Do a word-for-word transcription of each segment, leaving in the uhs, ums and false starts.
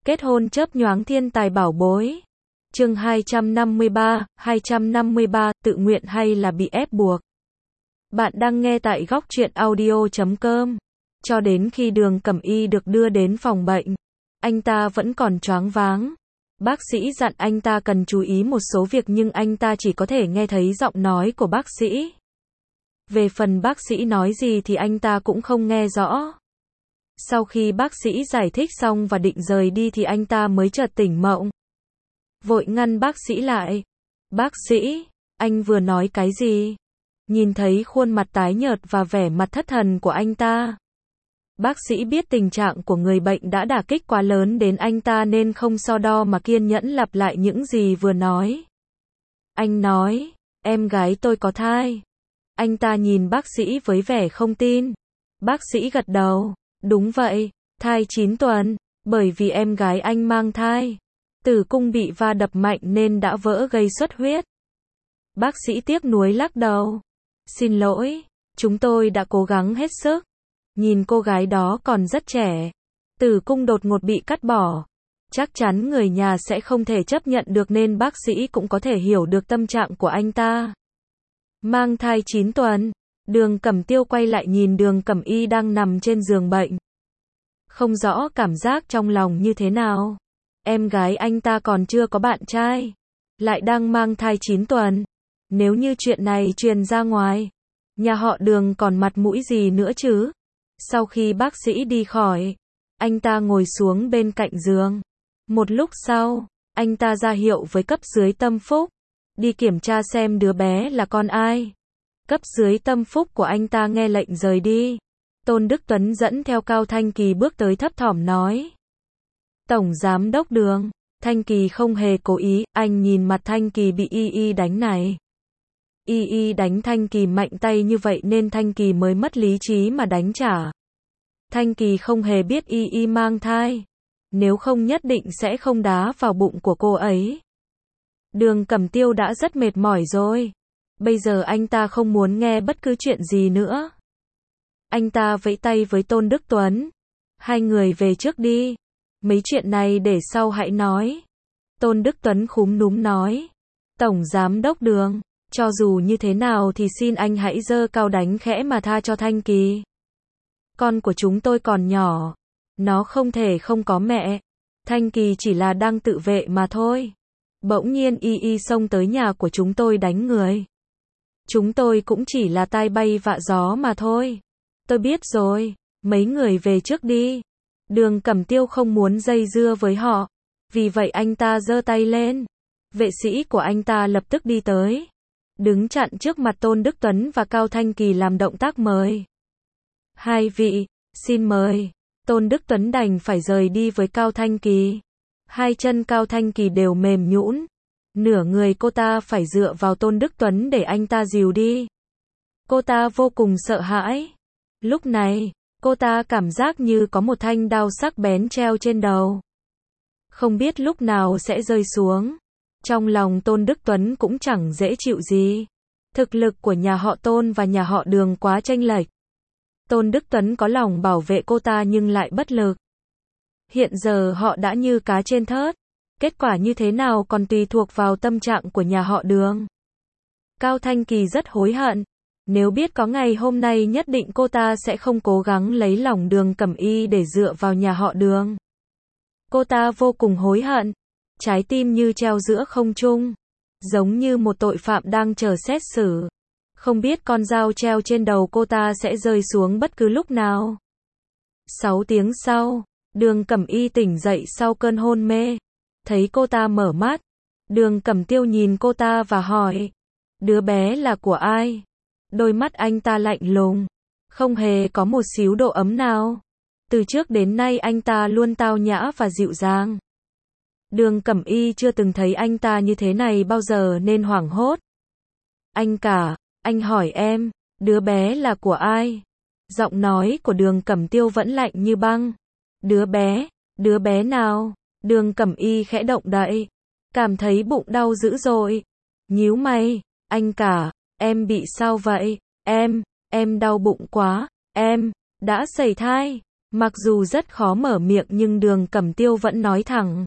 Kết hôn chớp nhoáng thiên tài bảo bối. Chương hai trăm năm mươi ba, hai trăm năm mươi ba, tự nguyện hay là bị ép buộc? Bạn đang nghe tại góc truyện audio chấm com. Cho đến khi Đường Cẩm Y được đưa đến phòng bệnh, anh ta vẫn còn choáng váng. Bác sĩ dặn anh ta cần chú ý một số việc nhưng anh ta chỉ có thể nghe thấy giọng nói của bác sĩ. Về phần bác sĩ nói gì thì anh ta cũng không nghe rõ. Sau khi bác sĩ giải thích xong và định rời đi thì anh ta mới chợt tỉnh mộng. Vội ngăn bác sĩ lại. Bác sĩ, anh vừa nói cái gì? Nhìn thấy khuôn mặt tái nhợt và vẻ mặt thất thần của anh ta. Bác sĩ biết tình trạng của người bệnh đã đả kích quá lớn đến anh ta nên không so đo mà kiên nhẫn lặp lại những gì vừa nói. Anh nói, em gái tôi có thai. Anh ta nhìn bác sĩ với vẻ không tin. Bác sĩ gật đầu, đúng vậy, thai chín tuần, bởi vì em gái anh mang thai. Tử cung bị va đập mạnh nên đã vỡ gây xuất huyết. Bác sĩ tiếc nuối lắc đầu. Xin lỗi, chúng tôi đã cố gắng hết sức. Nhìn cô gái đó còn rất trẻ. Tử cung đột ngột bị cắt bỏ. Chắc chắn người nhà sẽ không thể chấp nhận được nên bác sĩ cũng có thể hiểu được tâm trạng của anh ta. Mang thai chín tuần. Đường Cẩm Tiêu quay lại nhìn Đường Cẩm Y đang nằm trên giường bệnh. Không rõ cảm giác trong lòng như thế nào. Em gái anh ta còn chưa có bạn trai. Lại đang mang thai chín tuần. Nếu như chuyện này truyền ra ngoài, nhà họ Đường còn mặt mũi gì nữa chứ? Sau khi bác sĩ đi khỏi, anh ta ngồi xuống bên cạnh giường. Một lúc sau, anh ta ra hiệu với cấp dưới Tâm Phúc. Đi kiểm tra xem đứa bé là con ai. Cấp dưới Tâm Phúc của anh ta nghe lệnh rời đi. Tôn Đức Tuấn dẫn theo Cao Thanh Kỳ bước tới thấp thỏm nói. Tổng Giám đốc Đường, Thanh Kỳ không hề cố ý, anh nhìn mặt Thanh Kỳ bị Y Y đánh này. Y Y đánh Thanh Kỳ mạnh tay như vậy nên Thanh Kỳ mới mất lý trí mà đánh trả. Thanh Kỳ không hề biết Y Y mang thai. Nếu không nhất định sẽ không đá vào bụng của cô ấy. Đường Cẩm Tiêu đã rất mệt mỏi rồi. Bây giờ anh ta không muốn nghe bất cứ chuyện gì nữa. Anh ta vẫy tay với Tôn Đức Tuấn. Hai người về trước đi. Mấy chuyện này để sau hãy nói. Tôn Đức Tuấn khúm núm nói. Tổng Giám đốc Đường, cho dù như thế nào thì xin anh hãy giơ cao đánh khẽ mà tha cho Thanh Kỳ. Con của chúng tôi còn nhỏ. Nó không thể không có mẹ. Thanh Kỳ chỉ là đang tự vệ mà thôi. Bỗng nhiên Y Y xông tới nhà của chúng tôi đánh người. Chúng tôi cũng chỉ là tai bay vạ gió mà thôi. Tôi biết rồi, mấy người về trước đi. Đường Cẩm Tiêu không muốn dây dưa với họ. Vì vậy anh ta giơ tay lên. Vệ sĩ của anh ta lập tức đi tới. Đứng chặn trước mặt Tôn Đức Tuấn và Cao Thanh Kỳ làm động tác mời. Hai vị, xin mời. Tôn Đức Tuấn đành phải rời đi với Cao Thanh Kỳ. Hai chân Cao Thanh Kỳ đều mềm nhũn. Nửa người cô ta phải dựa vào Tôn Đức Tuấn để anh ta dìu đi. Cô ta vô cùng sợ hãi. Lúc này, cô ta cảm giác như có một thanh đao sắc bén treo trên đầu. Không biết lúc nào sẽ rơi xuống. Trong lòng Tôn Đức Tuấn cũng chẳng dễ chịu gì. Thực lực của nhà họ Tôn và nhà họ Đường quá chênh lệch. Tôn Đức Tuấn có lòng bảo vệ cô ta nhưng lại bất lực. Hiện giờ họ đã như cá trên thớt. Kết quả như thế nào còn tùy thuộc vào tâm trạng của nhà họ Đường. Cao Thanh Kỳ rất hối hận. Nếu biết có ngày hôm nay nhất định cô ta sẽ không cố gắng lấy lòng Đường Cẩm Y để dựa vào nhà họ Đường. Cô ta vô cùng hối hận. Trái tim như treo giữa không trung. Giống như một tội phạm đang chờ xét xử. Không biết con dao treo trên đầu cô ta sẽ rơi xuống bất cứ lúc nào. Sáu tiếng sau, Đường Cẩm Y tỉnh dậy sau cơn hôn mê. Thấy cô ta mở mắt. Đường Cẩm Tiêu nhìn cô ta và hỏi. Đứa bé là của ai? Đôi mắt anh ta lạnh lùng. Không hề có một xíu độ ấm nào. Từ trước đến nay anh ta luôn tao nhã và dịu dàng. Đường Cẩm Y chưa từng thấy anh ta như thế này bao giờ nên hoảng hốt. Anh cả, anh hỏi em, đứa bé là của ai? Giọng nói của Đường Cẩm Tiêu vẫn lạnh như băng. Đứa bé, đứa bé nào? Đường Cẩm Y khẽ động đậy. Cảm thấy bụng đau dữ dội. Nhíu mày, anh cả, em bị sao vậy? Em, em đau bụng quá, em, đã sẩy thai. Mặc dù rất khó mở miệng nhưng Đường Cẩm Tiêu vẫn nói thẳng.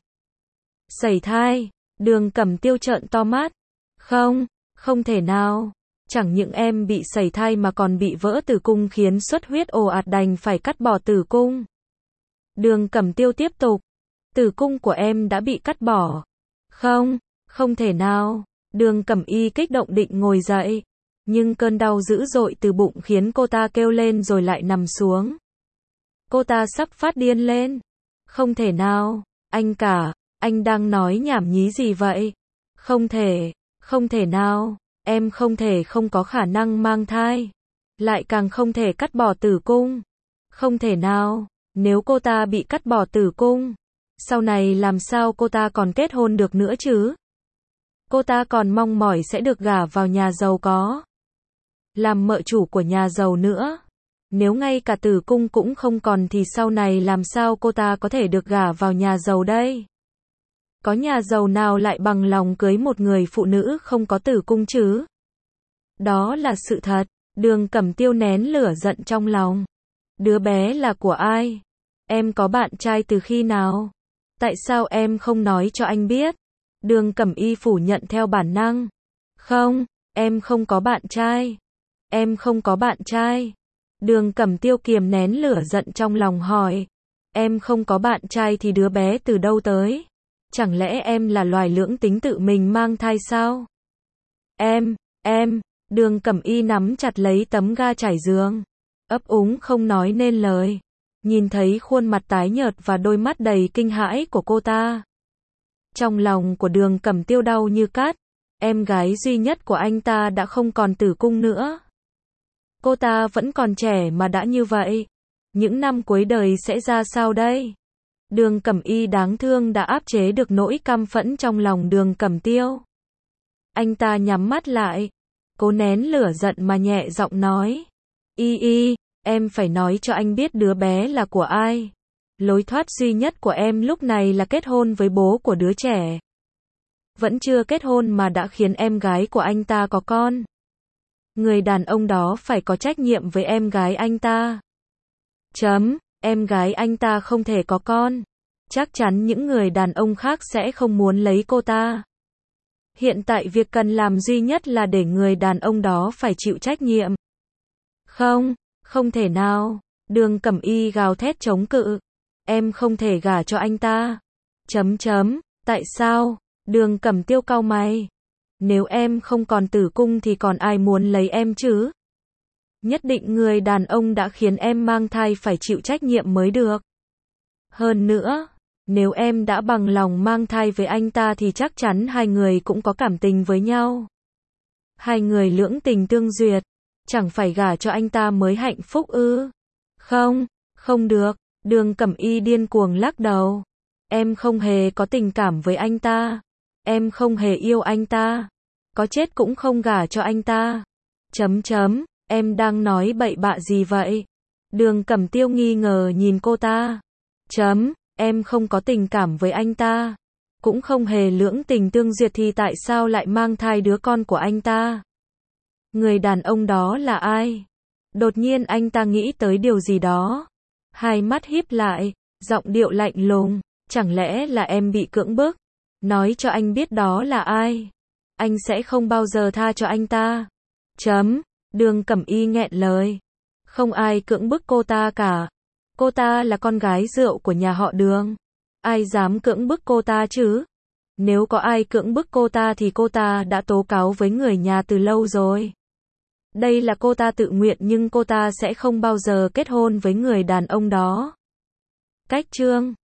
Sẩy thai, Đường Cẩm Tiêu trợn to mắt. Không, không thể nào. Chẳng những em bị sẩy thai mà còn bị vỡ tử cung khiến xuất huyết ồ ạt đành phải cắt bỏ tử cung. Đường Cẩm Tiêu tiếp tục. Tử cung của em đã bị cắt bỏ. Không, không thể nào. Đường Cẩm Y kích động định ngồi dậy. Nhưng cơn đau dữ dội từ bụng khiến cô ta kêu lên rồi lại nằm xuống. Cô ta sắp phát điên lên. Không thể nào. Anh cả, anh đang nói nhảm nhí gì vậy? Không thể, không thể nào. Em không thể không có khả năng mang thai. Lại càng không thể cắt bỏ tử cung. Không thể nào. Nếu cô ta bị cắt bỏ tử cung, sau này làm sao cô ta còn kết hôn được nữa chứ? Cô ta còn mong mỏi sẽ được gả vào nhà giàu có, làm mợ chủ của nhà giàu nữa. Nếu ngay cả tử cung cũng không còn thì sau này làm sao cô ta có thể được gả vào nhà giàu đây? Có nhà giàu nào lại bằng lòng cưới một người phụ nữ không có tử cung chứ? Đó là sự thật. Đường Cẩm Tiêu nén lửa giận trong lòng. Đứa bé là của ai? Em có bạn trai từ khi nào? Tại sao em không nói cho anh biết? Đường Cẩm Y phủ nhận theo bản năng. Không, em không có bạn trai. Em không có bạn trai. Đường Cẩm Tiêu kiềm nén lửa giận trong lòng hỏi. Em không có bạn trai thì đứa bé từ đâu tới? Chẳng lẽ em là loài lưỡng tính tự mình mang thai sao? Em, em, Đường Cẩm Y nắm chặt lấy tấm ga trải giường, ấp úng không nói nên lời. Nhìn thấy khuôn mặt tái nhợt và đôi mắt đầy kinh hãi của cô ta, trong lòng của Đường Cẩm Tiêu đau như cắt. Em gái duy nhất của anh ta đã không còn tử cung nữa. Cô ta vẫn còn trẻ mà đã như vậy. Những năm cuối đời sẽ ra sao đây? Đường Cẩm Y đáng thương đã áp chế được nỗi căm phẫn trong lòng Đường Cẩm Tiêu. Anh ta nhắm mắt lại, cố nén lửa giận mà nhẹ giọng nói. Y y, em phải nói cho anh biết đứa bé là của ai. Lối thoát duy nhất của em lúc này là kết hôn với bố của đứa trẻ. Vẫn chưa kết hôn mà đã khiến em gái của anh ta có con. Người đàn ông đó phải có trách nhiệm với em gái anh ta. Chấm, em gái anh ta không thể có con. Chắc chắn những người đàn ông khác sẽ không muốn lấy cô ta. Hiện tại việc cần làm duy nhất là để người đàn ông đó phải chịu trách nhiệm. Không, không thể nào. Đường Cẩm Y gào thét chống cự. Em không thể gả cho anh ta. Chấm chấm, tại sao? Đường Cẩm Tiêu cau mày. Nếu em không còn tử cung thì còn ai muốn lấy em chứ? Nhất định người đàn ông đã khiến em mang thai phải chịu trách nhiệm mới được. Hơn nữa, nếu em đã bằng lòng mang thai với anh ta thì chắc chắn hai người cũng có cảm tình với nhau. Hai người lưỡng tình tương duyệt, chẳng phải gả cho anh ta mới hạnh phúc ư? Không, không được. Đường Cẩm Y điên cuồng lắc đầu. Em không hề có tình cảm với anh ta. Em không hề yêu anh ta. Có chết cũng không gả cho anh ta. Chấm chấm, em đang nói bậy bạ gì vậy? Đường Cẩm Tiêu nghi ngờ nhìn cô ta. Chấm, em không có tình cảm với anh ta. Cũng không hề lưỡng tình tương duyệt thì tại sao lại mang thai đứa con của anh ta? Người đàn ông đó là ai? Đột nhiên anh ta nghĩ tới điều gì đó. Hai mắt híp lại, giọng điệu lạnh lùng. Chẳng lẽ là em bị cưỡng bức? Nói cho anh biết đó là ai. Anh sẽ không bao giờ tha cho anh ta. Chấm, Đường Cẩm Y nghẹn lời. Không ai cưỡng bức cô ta cả. Cô ta là con gái rượu của nhà họ Đường. Ai dám cưỡng bức cô ta chứ? Nếu có ai cưỡng bức cô ta thì cô ta đã tố cáo với người nhà từ lâu rồi. Đây là cô ta tự nguyện nhưng cô ta sẽ không bao giờ kết hôn với người đàn ông đó. Cách chương